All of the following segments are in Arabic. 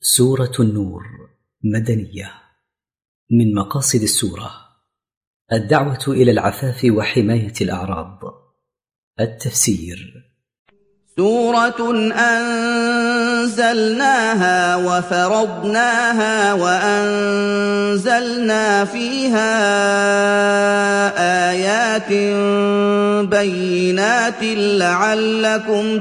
سورة النور مدنية. من مقاصد السورة الدعوة إلى العفاف وحماية الأعراض. التفسير: سورة أنزلناها وفرضناها وأنزلنا فيها آيات بينات لعلكم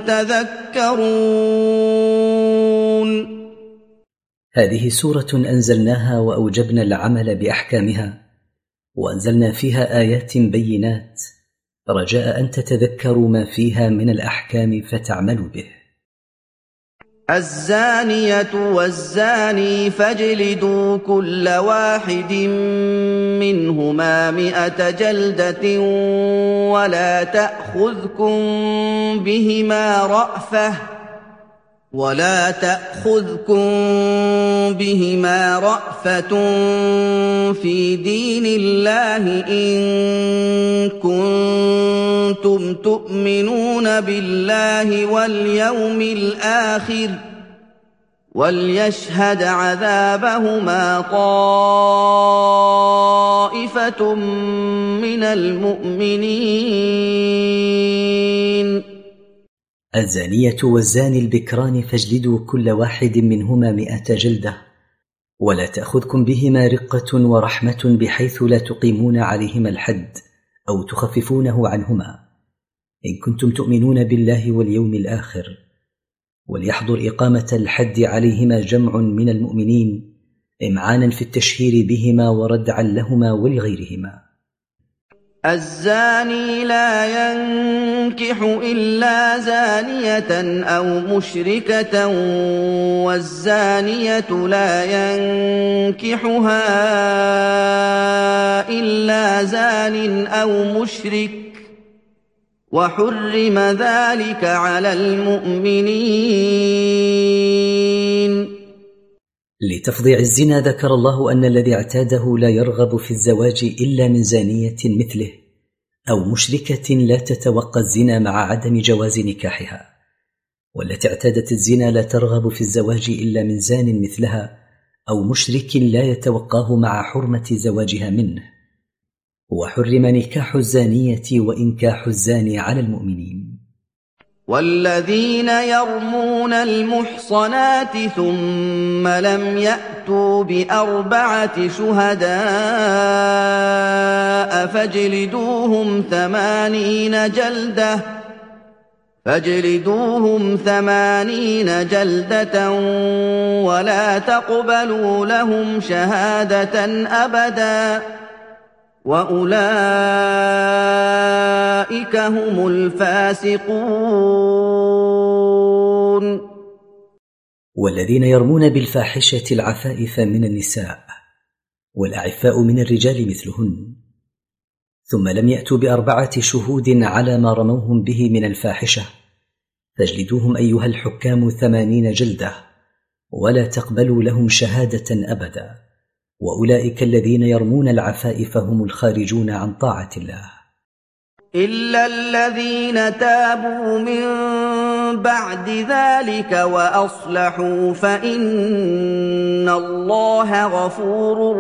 تذكرون. هذه سورة أنزلناها وأوجبنا العمل بأحكامها، وأنزلنا فيها آيات بينات رجاء أن تتذكروا ما فيها من الأحكام فتعملوا به. الزانية والزاني فاجلدوا كل واحد منهما 100 جلدة ولا تأخذكم بهما رأفة في دين الله إن كنتم تؤمنون بالله واليوم الآخر، وليشهد عذابهما طائفة من المؤمنين. الزانية والزاني البكران فاجلدوا كل واحد منهما 100 جلدة، ولا تأخذكم بهما رقة ورحمة بحيث لا تقيمون عليهما الحد أو تخففونه عنهما، إن كنتم تؤمنون بالله واليوم الآخر. وليحضر إقامة الحد عليهما جمع من المؤمنين إمعانا في التشهير بهما وردعا لهما ولغيرهما. الزاني لا ينكح إلا زانية أو مشركة، والزانية لا ينكحها إلا زان أو مشرك، وحرم ذلك على المؤمنين. لتفضيع الزنا ذكر الله أن الذي اعتاده لا يرغب في الزواج إلا من زانية مثله أو مشركة لا تتوقى الزنا مع عدم جواز نكاحها، والتي اعتادت الزنا لا ترغب في الزواج إلا من زان مثلها أو مشرك لا يتوقاه مع حرمة زواجها منه. وحرم نكاح الزانية وإنكاح الزاني على المؤمنين. والذين يرمون المحصنات ثم لم يأتوا ب4 شهداء فاجلدوهم 80 جلدة ولا تقبلوا لهم شهادة أبدا، وأولئك هم الفاسقون. والذين يرمون بالفاحشة العفائف من النساء والأعفاء من الرجال مثلهن، ثم لم يأتوا ب4 شهود على ما رموهم به من الفاحشة، فاجلدوهم أيها الحكام 80 جلدة ولا تقبلوا لهم شهادة أبدا، وأولئك الذين يرمون العفائف هم الخارجون عن طاعة الله. إلا الذين تابوا من بعد ذلك وأصلحوا فإن الله غفور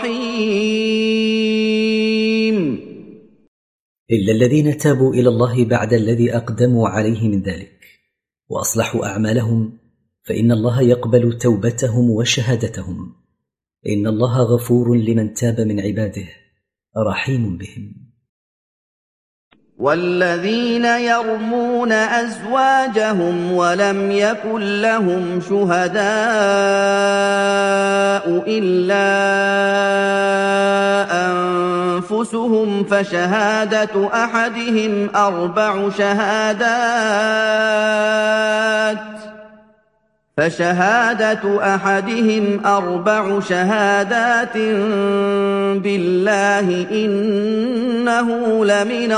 رحيم. إلا الذين تابوا إلى الله بعد الذي أقدموا عليه من ذلك وأصلحوا أعمالهم فإن الله يقبل توبتهم وشهادتهم، إن الله غفور لمن تاب من عباده رحيم بهم. والذين يرمون أزواجهم ولم يكن لهم شهداء إلا أنفسهم فشهادة أحدهم 4 شهادات بالله إنه لمن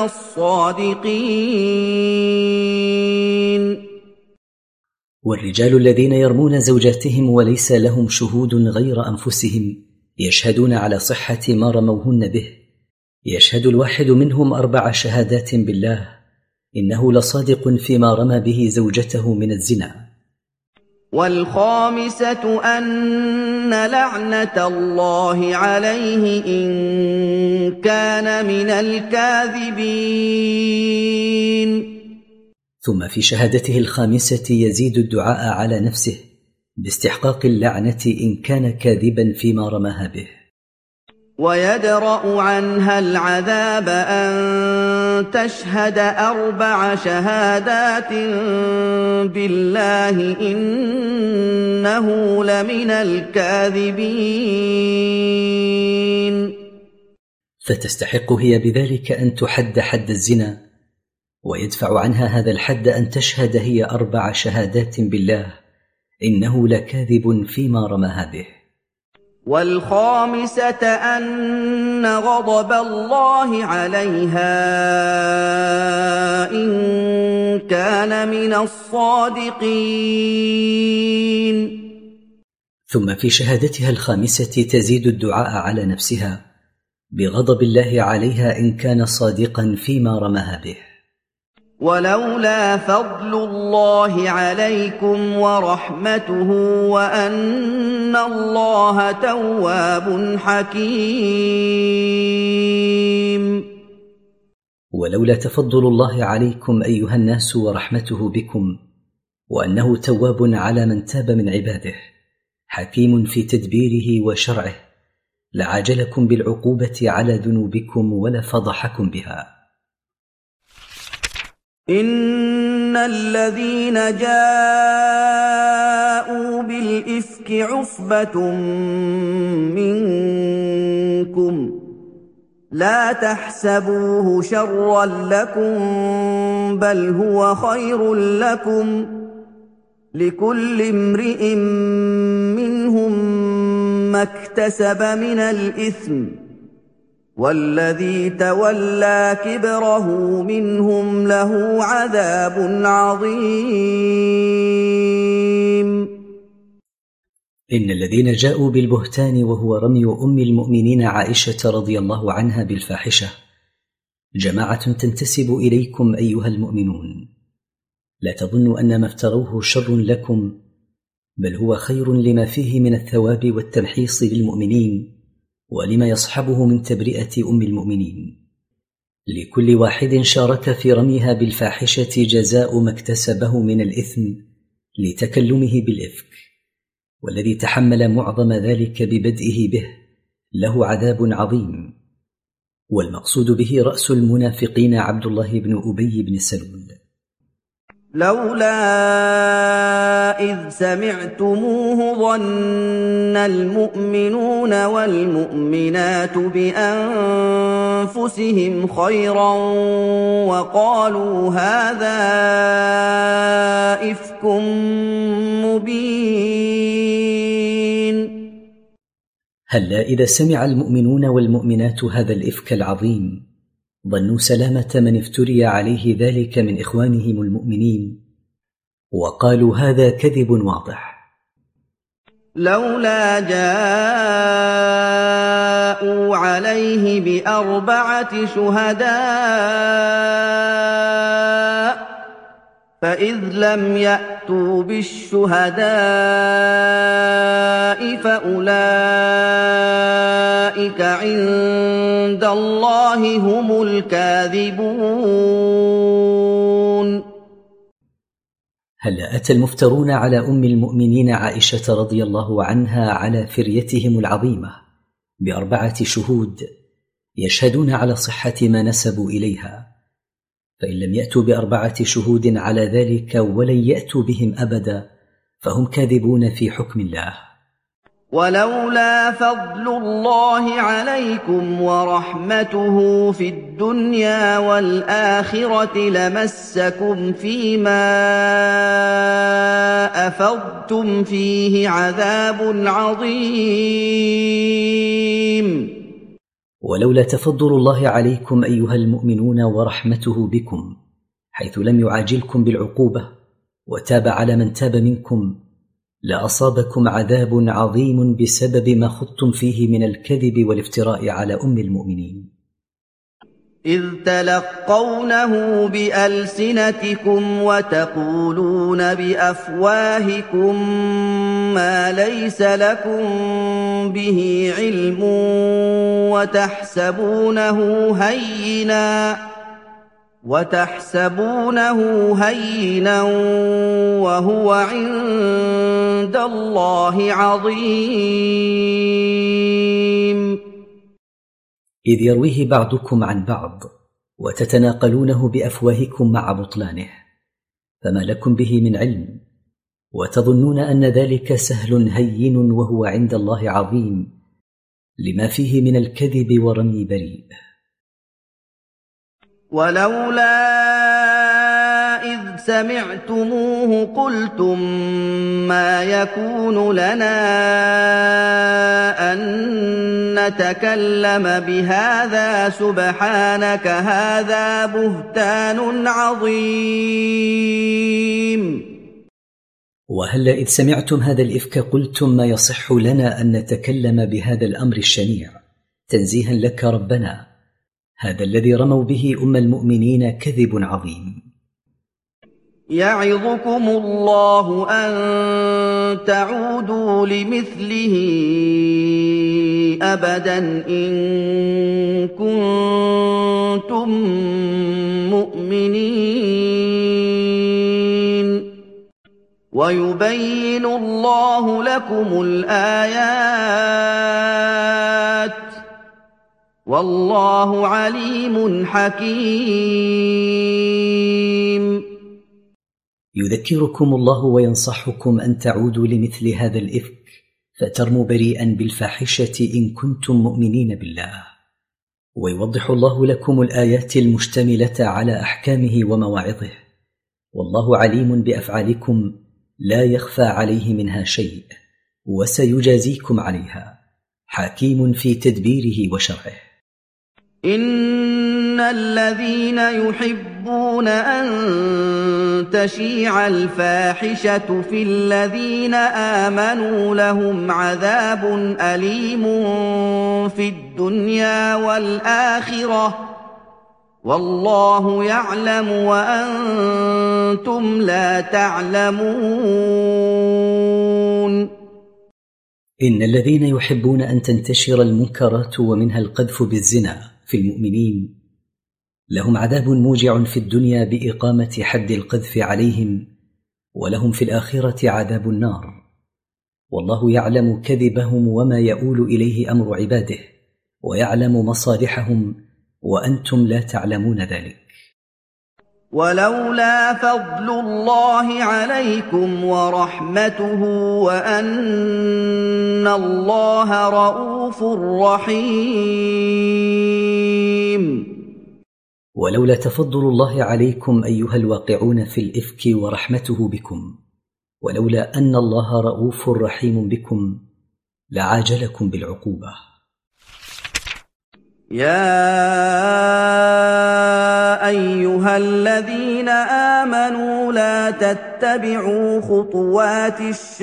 الصادقين. والرجال الذين يرمون زوجاتهم وليس لهم شهود غير أنفسهم يشهدون على صحة ما رموهن به، يشهد الواحد منهم 4 شهادات بالله إنه لصادق فيما رمى به زوجته من الزنا. والخامسة أن لعنة الله عليه إن كان من الكاذبين. ثم في شهادته الخامسة يزيد الدعاء على نفسه باستحقاق اللعنة إن كان كاذبا فيما رماها به، ويدرأ عنها العذاب أن تشهد 4 شهادات بالله إنه لمن الكاذبين. فتستحق هي بذلك أن تحد حد الزنا، ويدفع عنها هذا الحد أن تشهد هي 4 شهادات بالله إنه لكاذب فيما رماها به. والخامسة أن غضب الله عليها إن كان من الصادقين. ثم في شهادتها الخامسة تزيد الدعاء على نفسها بغضب الله عليها إن كان صادقا فيما رماها به. ولولا فضل الله عليكم ورحمته وأن الله تواب حكيم. ولولا تفضل الله عليكم أيها الناس ورحمته بكم وأنه تواب على من تاب من عباده حكيم في تدبيره وشرعه لعجلكم بالعقوبة على ذنوبكم ولفضحكم بها. إن الذين جاءوا بالإفك عصبة منكم لا تحسبوه شرا لكم بل هو خير لكم لكل امرئ منهم ما اكتسب من الإثم والذي تولى كبره منهم له عذاب عظيم. إن الذين جاءوا بالبهتان وهو رمي أم المؤمنين عائشة رضي الله عنها بالفاحشة جماعة تنتسب إليكم أيها المؤمنون، لا تظنوا أن ما افتروه شر لكم بل هو خير لما فيه من الثواب والتمحيص للمؤمنين ولما يصحبه من تبرئة أم المؤمنين. لكل واحد شارك في رميها بالفاحشة جزاء ما اكتسبه من الإثم لتكلمه بالإفك، والذي تحمل معظم ذلك ببدئه به له عذاب عظيم. والمقصود به رأس المنافقين عبد الله بن أبي بن سلول. لولا إذ سمعتموه ظن المؤمنون والمؤمنات بأنفسهم خيرا وقالوا هذا إفك مبين. هلا إذا سمع المؤمنون والمؤمنات هذا الإفك العظيم ظنوا سلامة من افتري عليه ذلك من إخوانهم المؤمنين وقالوا هذا كذب واضح. لولا جاءوا عليه ب4 شهداء فإذ لم يأتوا بالشهداء فأولئك عند الله هم الكاذبون. هل أتى المفترون على أم المؤمنين عائشة رضي الله عنها على فريتهم العظيمة ب4 شهود يشهدون على صحة ما نسبوا إليها، فإن لم يأتوا ب4 شهود على ذلك ولن يأتوا بهم أبدا فهم كاذبون في حكم الله. ولولا فضل الله عليكم ورحمته في الدنيا والآخرة لمسكم فيما أفضتم فيه عذاب عظيم. ولولا تفضل الله عليكم أيها المؤمنون ورحمته بكم حيث لم يعاجلكم بالعقوبة وتاب على من تاب منكم لأصابكم عذاب عظيم بسبب ما خضتم فيه من الكذب والافتراء على أم المؤمنين. إذ تلقونه بألسنتكم وتقولون بأفواهكم ما ليس لكم به علم وتحسبونه هينا وهو عند الله عظيم. إذ يرويه بعضكم عن بعض وتتناقلونه بأفواهكم مع بطلانه، فما لكم به من علم، وتظنون أن ذلك سهل هين وهو عند الله عظيم، لما فيه من الكذب ورمي بريء. ولولا إذ سمعتموه قلتم ما يكون لنا أن نتكلم بهذا سبحانك هذا بهتان عظيم. وهلا إذ سمعتم هذا الإفك قلتم ما يصح لنا أن نتكلم بهذا الأمر الشنيع تنزيها لك ربنا، هذا الذي رموا به المؤمنين كذب عظيم. يعظكم الله أن تعودوا لمثله أبدا إن كنتم مؤمنين، ويبين الله لكم الآيات والله عليم حكيم. يذكركم الله وينصحكم أن تعودوا لمثل هذا الإفك فترموا بريئا بالفاحشة إن كنتم مؤمنين بالله، ويوضح الله لكم الآيات المشتملة على أحكامه ومواعظه، والله عليم بأفعالكم لا يخفى عليه منها شيء، وسيجازيكم عليها، حكيم في تدبيره وشرعه. إن الذين يحبون أن تشيع الفاحشة في الذين آمنوا لهم عذاب أليم في الدنيا والآخرة والله يعلم وأنتم لا تعلمون. إن الذين يحبون أن تنتشر المنكرات ومنها القذف بالزنا في المؤمنين لهم عذاب موجع في الدنيا بإقامة حد القذف عليهم، ولهم في الآخرة عذاب النار، والله يعلم كذبهم وما يؤول إليه أمر عباده، ويعلم مصالحهم وأنتم لا تعلمون ذلك. ولولا فضل الله عليكم ورحمته وأن الله رءوف رحيم. ولولا تفضل الله عليكم أيها الواقعون في الإفك ورحمته بكم، ولولا أن الله رؤوف رحيم بكم لعاجلكم بالعقوبة. يا أيها الذين آمنوا لا تتبعوا خطوات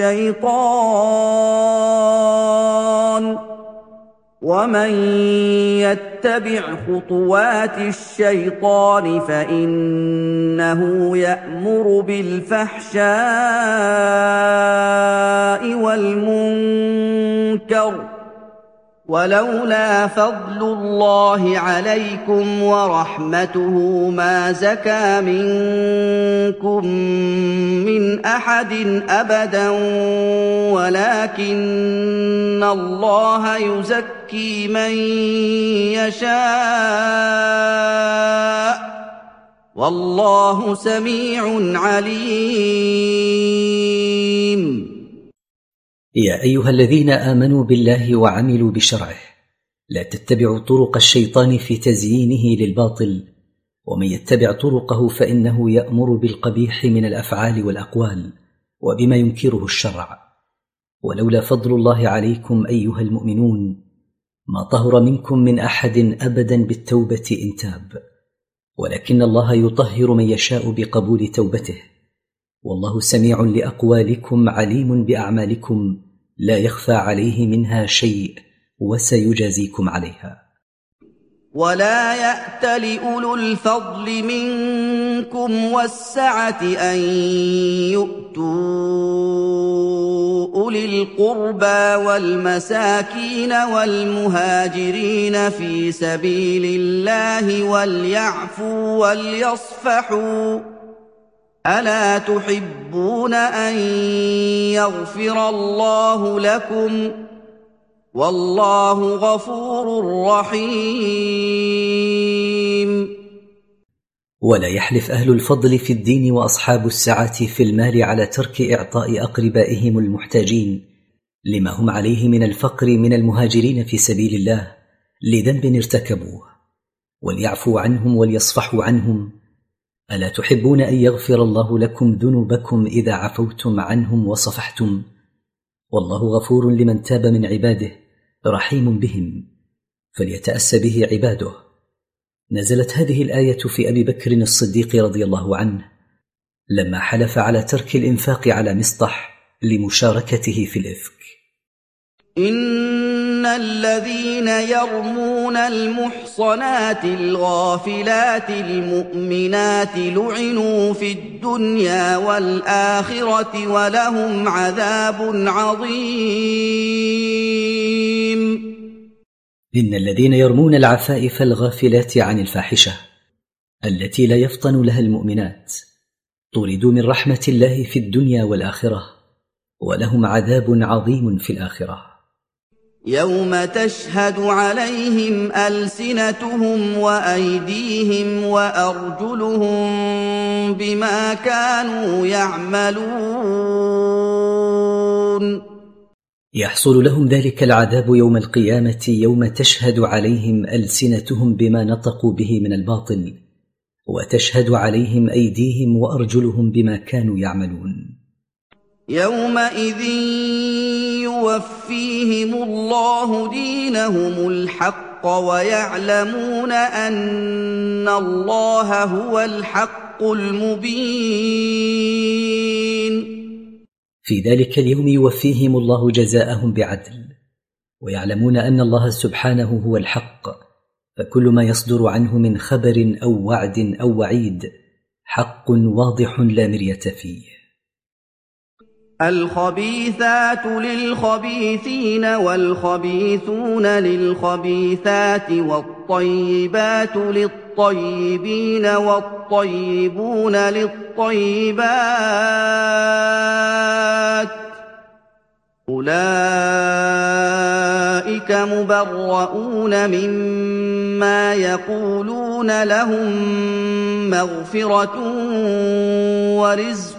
الشيطان، ومن يتبع خطوات الشيطان فإنه يأمر بالفحشاء والمنكر، ولولا فضل الله عليكم ورحمته ما زكى منكم من أحد أبدا ولكن الله يزكي من يشاء والله سميع عليم. يا أيها الذين آمنوا بالله وعملوا بشرعه لا تتبعوا طرق الشيطان في تزيينه للباطل، ومن يتبع طرقه فإنه يأمر بالقبيح من الأفعال والأقوال وبما ينكره الشرع. ولولا فضل الله عليكم أيها المؤمنون ما طهر منكم من أحد أبدا بالتوبة إن تاب، ولكن الله يطهر من يشاء بقبول توبته، والله سميع لأقوالكم عليم بأعمالكم لا يخفى عليه منها شيء وسيجازيكم عليها. ولا يأت لأولو الفضل منكم والسعة أن يؤتوا أولي القربى والمساكين والمهاجرين في سبيل الله وليعفوا وليصفحوا ألا تحبون أن يغفر الله لكم والله غفور رحيم. ولا يحلف أهل الفضل في الدين وأصحاب السعة في المال على ترك إعطاء أقربائهم المحتاجين لما هم عليه من الفقر من المهاجرين في سبيل الله لذنب ارتكبوه، وليعفوا عنهم وليصفحوا عنهم. ألا تحبون أن يغفر الله لكم ذنوبكم إذا عفوتم عنهم وصفحتم؟ والله غفور لمن تاب من عباده رحيم بهم، فليتأسى به عباده. نزلت هذه الآية في أبي بكر الصديق رضي الله عنه لما حلف على ترك الإنفاق على مصطح لمشاركته في الإفك. إن الذين يرمون المحصنات الغافلات المؤمنات لعنوا في الدنيا والآخرة ولهم عذاب عظيم. إن الذين يرمون العفائف الغافلات عن الفاحشة التي لا يفطن لها المؤمنات طردوا من رحمة الله في الدنيا والآخرة ولهم عذاب عظيم في الآخرة. يوم تشهد عليهم ألسنتهم وأيديهم وأرجلهم بما كانوا يعملون. يحصل لهم ذلك العذاب يوم القيامة يوم تشهد عليهم ألسنتهم بما نطقوا به من الباطل، وتشهد عليهم أيديهم وأرجلهم بما كانوا يعملون. يومئذ يوفيهم الله دينهم الحق ويعلمون أن الله هو الحق المبين. في ذلك اليوم يوفيهم الله جزاءهم بعدل، ويعلمون أن الله سبحانه هو الحق، فكل ما يصدر عنه من خبر أو وعد أو وعيد حق واضح لا مرية فيه. الخبيثات للخبيثين والخبيثون للخبيثات والطيبات للطيبين والطيبون للطيبات أولئك مبرؤون مما يقولون لهم مغفرة ورزق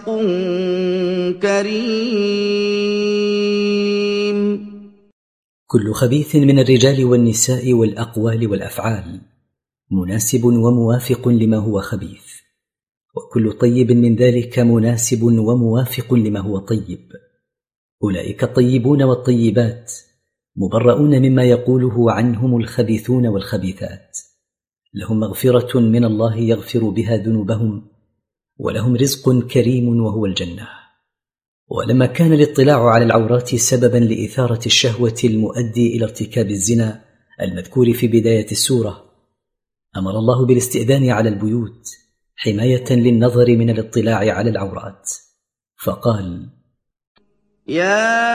كريم. كل خبيث من الرجال والنساء والأقوال والأفعال مناسب وموافق لما هو خبيث، وكل طيب من ذلك مناسب وموافق لما هو طيب. أولئك الطيبون والطيبات مبرؤون مما يقوله عنهم الخبيثون والخبيثات، لهم مغفرة من الله يغفر بها ذنوبهم، ولهم رزق كريم وهو الجنة. ولما كان الاطلاع على العورات سببا لإثارة الشهوة المؤدي إلى ارتكاب الزنا المذكور في بداية السورة، أمر الله بالاستئذان على البيوت حماية للنظر من الاطلاع على العورات، فقال: يا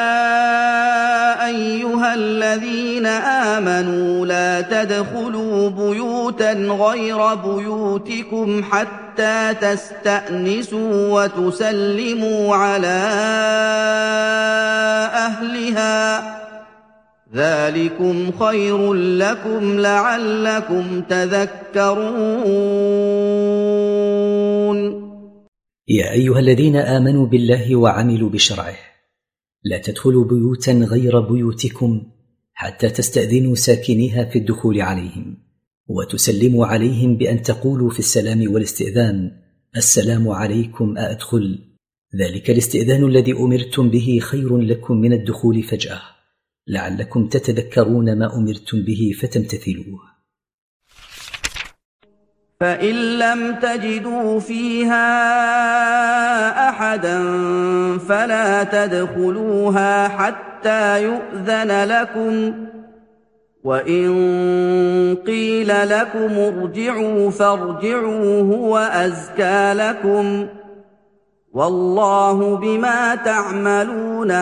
أيها الذين آمنوا لا تدخلوا بيوتا غير بيوتكم حتى تستأنسوا وتسلموا على أهلها ذلكم خير لكم لعلكم تذكرون. يا أيها الذين آمنوا بالله وعملوا بشرعه لا تدخلوا بيوتا غير بيوتكم حتى تستأذنوا ساكنيها في الدخول عليهم وتسلموا عليهم بأن تقولوا في السلام والاستئذان: السلام عليكم أأدخل؟ ذلك الاستئذان الذي أمرتم به خير لكم من الدخول فجأة، لعلكم تتذكرون ما أمرتم به فتمتثلوه. فإن لم تجدوا فيها أحدا فلا تدخلوها حتى يؤذن لكم، وَإِن قِيلَ لَكُمُ ارْجِعُوا فَارْجِعُوا هُوَ أَزْكَىٰ لَكُمْ ۚ وَاللَّهُ بِمَا تَعْمَلُونَ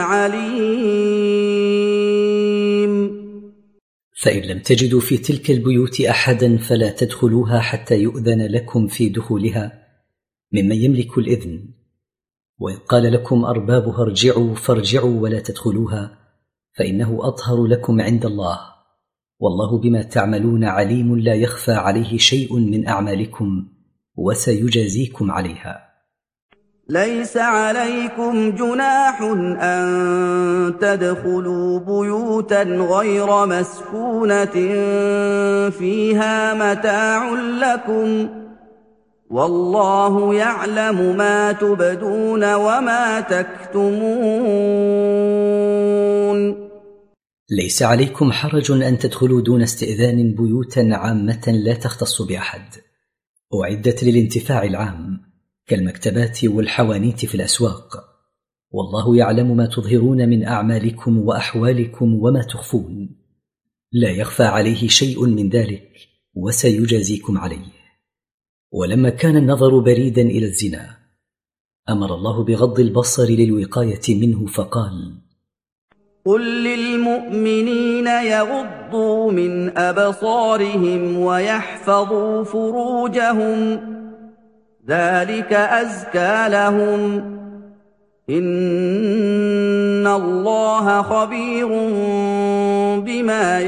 عَلِيمٌ. فإن لم تجدوا في تلك البيوت أحدا فلا تدخلوها حتى يؤذن لكم في دخولها ممن يملك الإذن، وإن قال لكم أربابها ارجعوا فارجعوا ولا تدخلوها فإنه أطهر لكم عند الله، والله بما تعملون عليم، لا يخفى عليه شيء من أعمالكم وسيجازيكم عليها. ليس عليكم جناح أن تدخلوا بيوتا غير مسكونة فيها متاع لكم، والله يعلم ما تبدون وما تكتمون. ليس عليكم حرج أن تدخلوا دون استئذان بيوتا عامة لا تختص بأحد، أعدت للانتفاع العام كالمكتبات والحوانيت في الأسواق، والله يعلم ما تظهرون من أعمالكم وأحوالكم وما تخفون، لا يخفى عليه شيء من ذلك وسيجازيكم عليه. ولما كان النظر بريدا إلى الزنا أمر الله بغض البصر للوقاية منه فقال: قل للمؤمنين يغضوا من أبصارهم ويحفظوا فروجهم ذلك أزكى لهم، إن الله خبير بما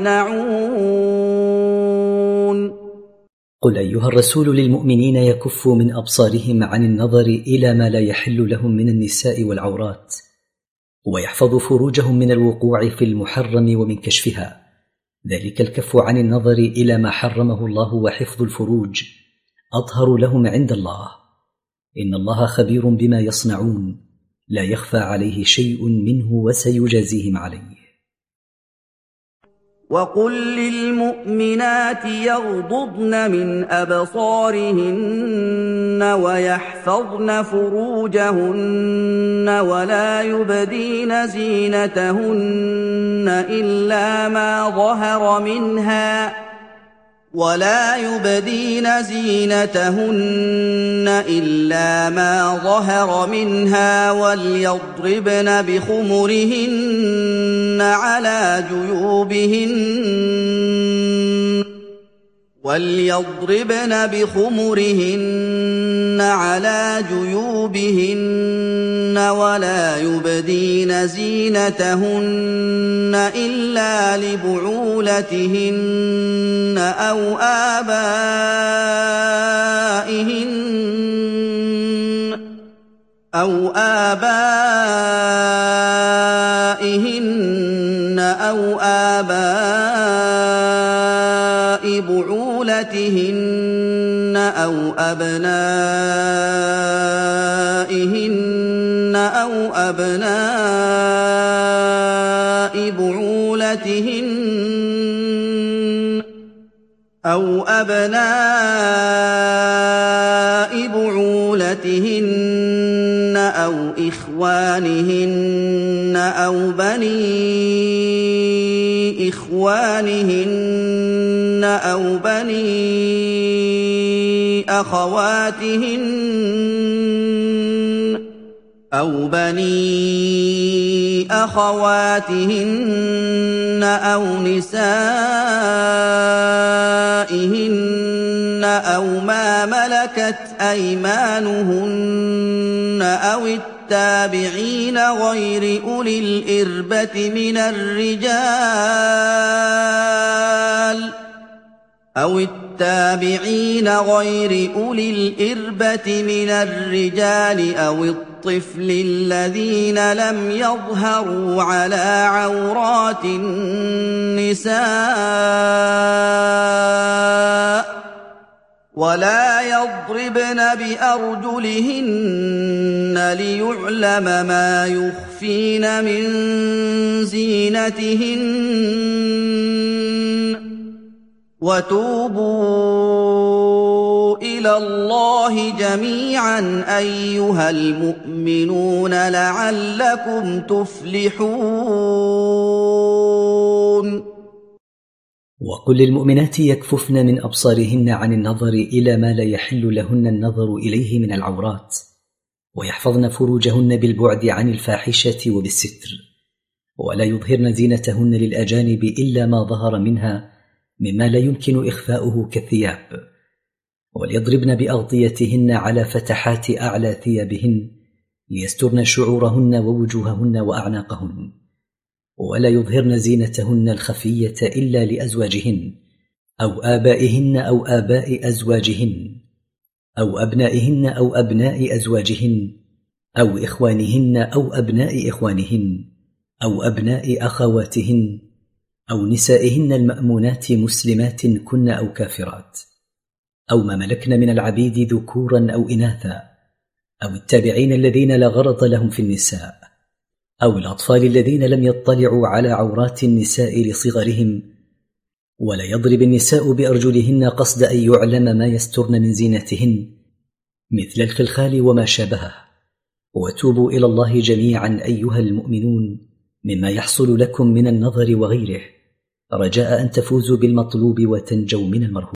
يصنعون. قل أيها الرسول للمؤمنين يكفوا من أبصارهم عن النظر إلى ما لا يحل لهم من النساء والعورات، ويحفظوا فروجهم من الوقوع في المحرم ومن كشفها، ذلك الكف عن النظر إلى ما حرمه الله وحفظ الفروج أطهر لهم عند الله، إن الله خبير بما يصنعون، لا يخفى عليه شيء منه وسيجازيهم عليه. وقل للمؤمنات يغضضن من أبصارهن ويحفظن فروجهن ولا يبدين زينتهن إلا ما ظهر منها وليضربن بخمرهن على جيوبهن ولا يبدين زينتهن إلا لبعولتهن أو آبائهن أو بعولتهن أو أبنائهن أو أبناء بعولتهن أو إخوانهن أو بني إخوانهن أو بني أخواتهن أو نسائهن أو ما ملكت أيمانهن أو التابعين غير أولي الإربة من الرجال أو الطفل الذين لم يظهروا على عورات النساء ولا يضربن بأرجلهن ليعلم ما يخفين من زينتهن وتوبوا إلى الله جميعا أيها المؤمنون لعلكم تفلحون. وقل للمؤمنات يكففن من أبصارهن عن النظر إلى ما لا يحل لهن النظر إليه من العورات، ويحفظن فروجهن بالبعد عن الفاحشة وبالستر، ولا يظهرن زينتهن للأجانب إلا ما ظهر منها مما لا يمكن إخفاؤه كالثياب، وليضربن بأغطيتهن على فتحات أعلى ثيابهن ليسترن شعورهن ووجوههن وأعناقهن، ولا يظهرن زينتهن الخفية إلا لأزواجهن أو آبائهن أو آباء أزواجهن أو أبنائهن أو أبناء أزواجهن أو إخوانهن أو أبناء إخوانهن أو أبناء أخواتهن أو نسائهن المأمونات مسلمات كن أو كافرات، أو ما ملكن من العبيد ذكورا أو إناثا، أو التابعين الذين لا غرض لهم في النساء، أو الأطفال الذين لم يطلعوا على عورات النساء لصغرهم. ولا يضرب النساء بأرجلهن قصد أن يعلم ما يسترن من زينتهن مثل الخلخال وما شابهه. وتوبوا إلى الله جميعا أيها المؤمنون مما يحصل لكم من النظر وغيره، رجاء أن تفوزوا بالمطلوب وتنجوا من المرهوب.